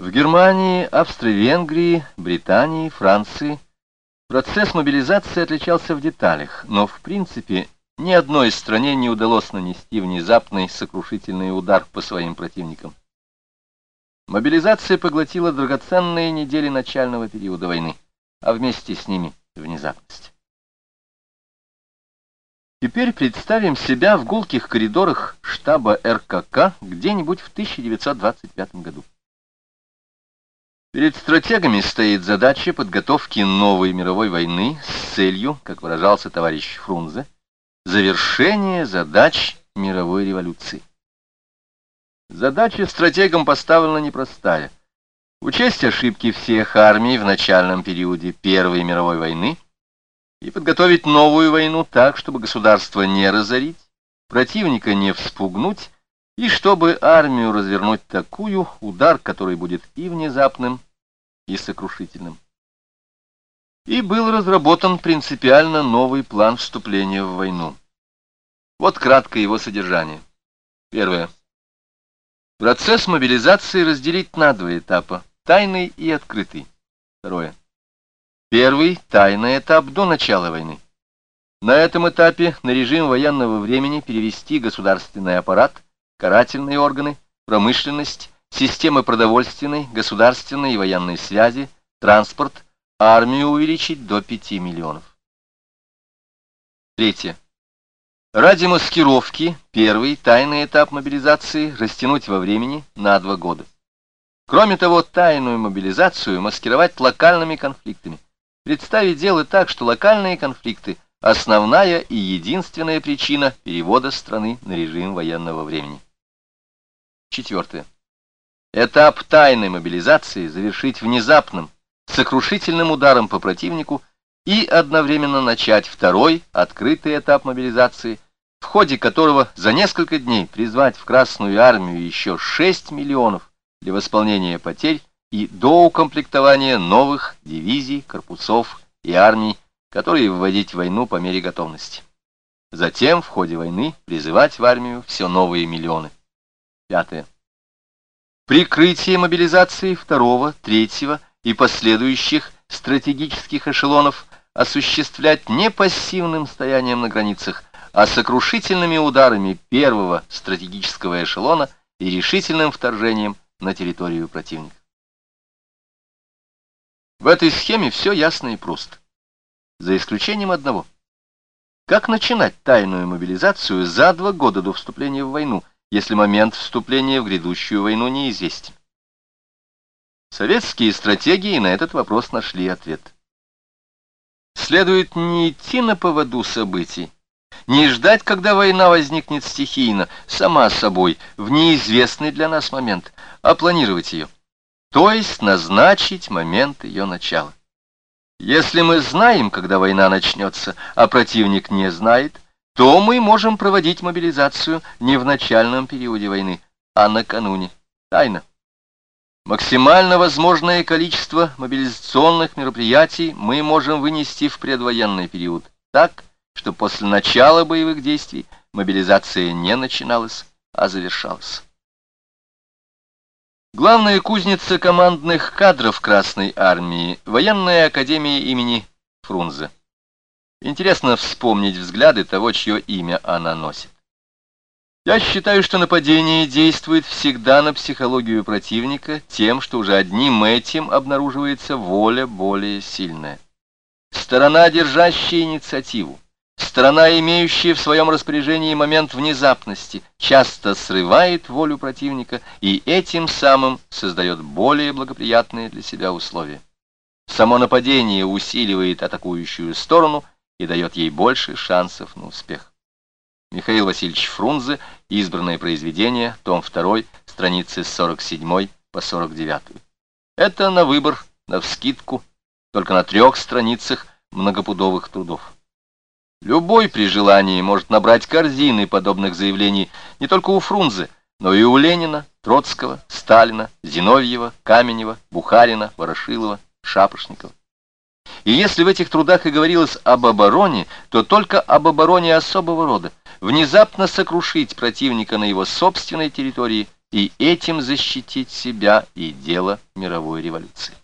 В Германии, Австро-Венгрии, Британии, Франции процесс мобилизации отличался в деталях, но в принципе ни одной стране не удалось нанести внезапный сокрушительный удар по своим противникам. Мобилизация поглотила драгоценные недели начального периода войны, а вместе с ними внезапность. Теперь представим себя в гулких коридорах штаба РКК где-нибудь в 1925 году. Перед стратегами стоит задача подготовки новой мировой войны с целью, как выражался товарищ Фрунзе, завершения задач мировой революции. Задача стратегам поставлена непростая. Учесть ошибки всех армий в начальном периоде Первой мировой войны и подготовить новую войну так, чтобы государство не разорить, противника не вспугнуть, и чтобы армию развернуть такую, удар который будет и внезапным, и сокрушительным. И был разработан принципиально новый план вступления в войну. Вот кратко его содержание. Первое. Процесс мобилизации разделить на два этапа – тайный и открытый. Второе. Первый – тайный этап до начала войны. На этом этапе на режим военного времени перевести государственный аппарат, карательные органы, промышленность, системы продовольственной, государственной и военной связи, транспорт, армию увеличить до 5 миллионов. Третье. Ради маскировки первый тайный этап мобилизации растянуть во времени на 2 года. Кроме того, тайную мобилизацию маскировать локальными конфликтами. Представить дело так, что локальные конфликты – основная и единственная причина перевода страны на режим военного времени. Четвертое. Этап тайной мобилизации завершить внезапным, сокрушительным ударом по противнику и одновременно начать второй, открытый этап мобилизации, в ходе которого за несколько дней призвать в Красную армию еще 6 миллионов для восполнения потерь и доукомплектования новых дивизий, корпусов и армий, которые вводить в войну по мере готовности. Затем в ходе войны призывать в армию все новые миллионы. Пятое. Прикрытие мобилизации второго, третьего и последующих стратегических эшелонов осуществлять не пассивным стоянием на границах, а сокрушительными ударами первого стратегического эшелона и решительным вторжением на территорию противника. В этой схеме все ясно и просто, за исключением одного. Как начинать тайную мобилизацию за 2 года до вступления в войну, если момент вступления в грядущую войну неизвестен? Советские стратегии на этот вопрос нашли ответ. Следует не идти на поводу событий, не ждать, когда война возникнет стихийно, сама собой, в неизвестный для нас момент, а планировать ее, то есть назначить момент ее начала. Если мы знаем, когда война начнется, а противник не знает, то мы можем проводить мобилизацию не в начальном периоде войны, а накануне, тайно. Максимально возможное количество мобилизационных мероприятий мы можем вынести в предвоенный период, так, что после начала боевых действий мобилизация не начиналась, а завершалась. Главная кузница командных кадров Красной армии – военная академия имени Фрунзе. Интересно вспомнить взгляды того, чье имя она носит. Я считаю, что нападение действует всегда на психологию противника тем, что уже одним этим обнаруживается воля более сильная. Сторона, держащая инициативу, сторона, имеющая в своем распоряжении момент внезапности, часто срывает волю противника и этим самым создает более благоприятные для себя условия. Само нападение усиливает атакующую сторону и дает ей больше шансов на успех. Михаил Васильевич Фрунзе, избранное произведение, том 2, страницы с 47 по 49. Это на выбор, навскидку, только на 3 страницах многопудовых трудов. Любой при желании может набрать корзины подобных заявлений не только у Фрунзе, но и у Ленина, Троцкого, Сталина, Зиновьева, Каменева, Бухарина, Ворошилова, Шапошникова. И если в этих трудах и говорилось об обороне, то только об обороне особого рода, внезапно сокрушить противника на его собственной территории и этим защитить себя и дело мировой революции.